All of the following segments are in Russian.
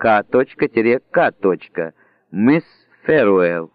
К.К. Мисс Фэруэлл.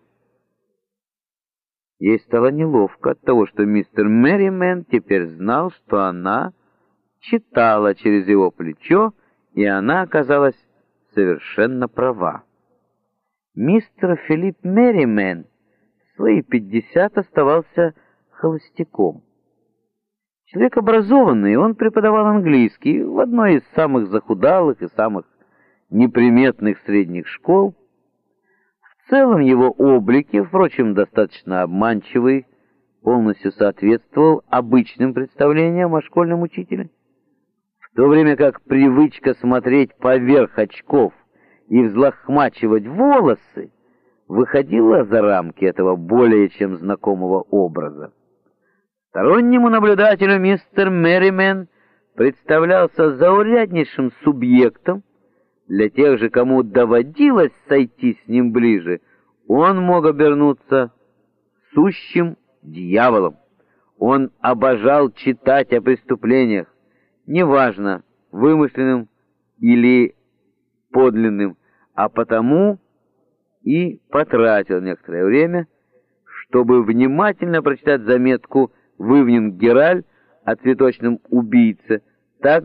Ей стало неловко от того, что мистер Мерримен теперь знал, что она читала через его плечо, и она оказалась совершенно права. Мистер Филипп Мерримен в свои 50 оставался холостяком. Человек образованный, он преподавал английский в одной из самых захудалых и самых неприметных средних школ. В целом его облик, впрочем, достаточно обманчивый, полностью соответствовал обычным представлениям о школьном учителе. В то время как привычка смотреть поверх очков и взлохмачивать волосы выходила за рамки этого более чем знакомого образа. Стороннему наблюдателю мистер Мерримен представлялся зауряднейшим субъектом. Для тех же, кому доводилось сойти с ним ближе, он мог обернуться сущим дьяволом. Он обожал читать о преступлениях, неважно, вымышленным или подлинным, а потому и потратил некоторое время, чтобы внимательно прочитать заметку в Ивнинг Геральд о цветочном убийце. Так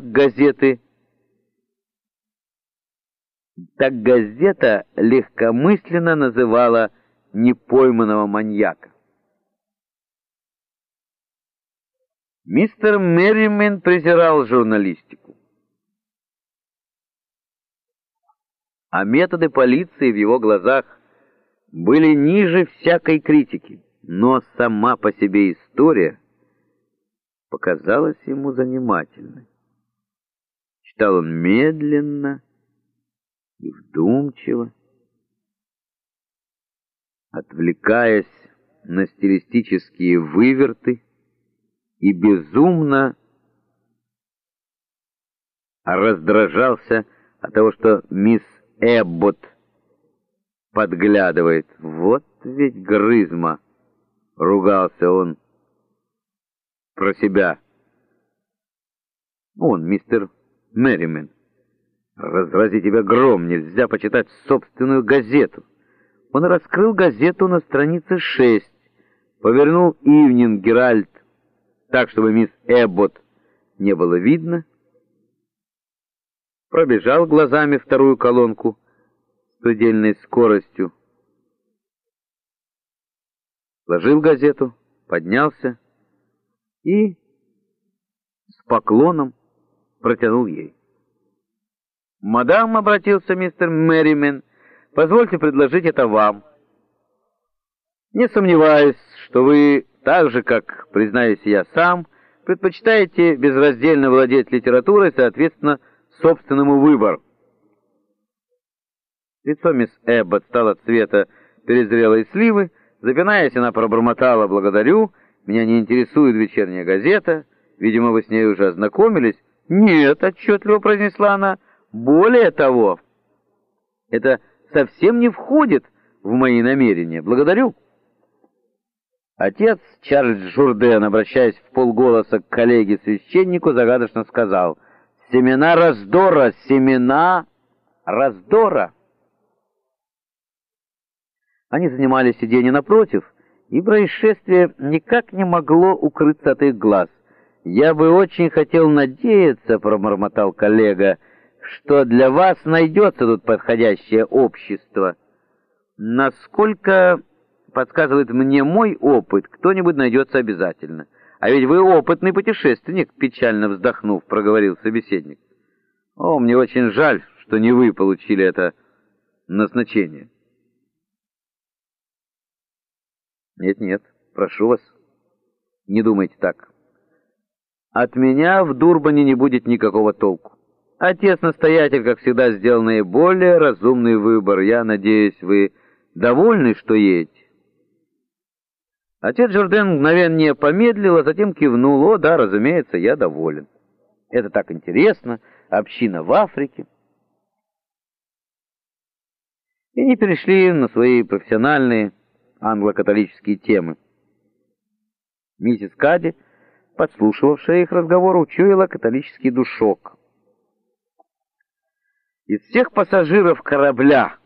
газета легкомысленно называла непойманного маньяка. Мистер Мерримен презирал журналистику, а методы полиции в его глазах были ниже всякой критики, но сама по себе история показалась ему занимательной. Читал он медленно и вдумчиво, отвлекаясь на стилистические выверты, и безумно раздражался от того, что мисс Эбботт подглядывает. Вот ведь грызма! Ругался он про себя. Он, мистер Мерримен. Разрази тебя гром, нельзя почитать собственную газету. Он раскрыл газету на странице 6, повернул Ивнинг Геральд так, чтобы мисс Эбботт не было видно, пробежал глазами вторую колонку с предельной скоростью, сложил газету, поднялся и с поклоном протянул ей. «Мадам», — обратился мистер Мерримен, — «позвольте предложить это вам. Не сомневаюсь, что вы, так же, как, признаюсь я сам, предпочитаете безраздельно владеть литературой, соответственно, собственному выбору». Лицо мисс Эбботт стало цвета перезрелой сливы. Запинаясь, она пробормотала: «Благодарю, меня не интересует вечерняя газета. Видимо, вы с ней уже ознакомились». «Нет», — отчетливо произнесла она, — «более того, это совсем не входит в мои намерения. Благодарю». Отец Чарльз Журден, обращаясь вполголоса к коллеге-священнику, загадочно сказал: «Семена раздора, семена раздора». Они занимали сиденье напротив, и происшествие никак не могло укрыться от их глаз. «Я бы очень хотел надеяться, — пробормотал коллега, — что для вас найдется тут подходящее общество. Насколько подсказывает мне мой опыт, кто-нибудь найдется обязательно. А ведь вы опытный путешественник, — печально вздохнув, проговорил собеседник. О, мне очень жаль, что не вы получили это назначение. Нет, прошу вас, не думайте так. От меня в Дурбане не будет никакого толку. Отец-настоятель, как всегда, сделал наиболее разумный выбор. Я надеюсь, вы довольны, что едете?» Отец Журден мгновение помедлил, а затем кивнул. «О, да, разумеется, я доволен. Это так интересно, община в Африке». И они перешли на свои профессиональные англо-католические темы. Миссис Кадди, подслушивавшая их разговор, учуяла католический душок. Из всех пассажиров корабля,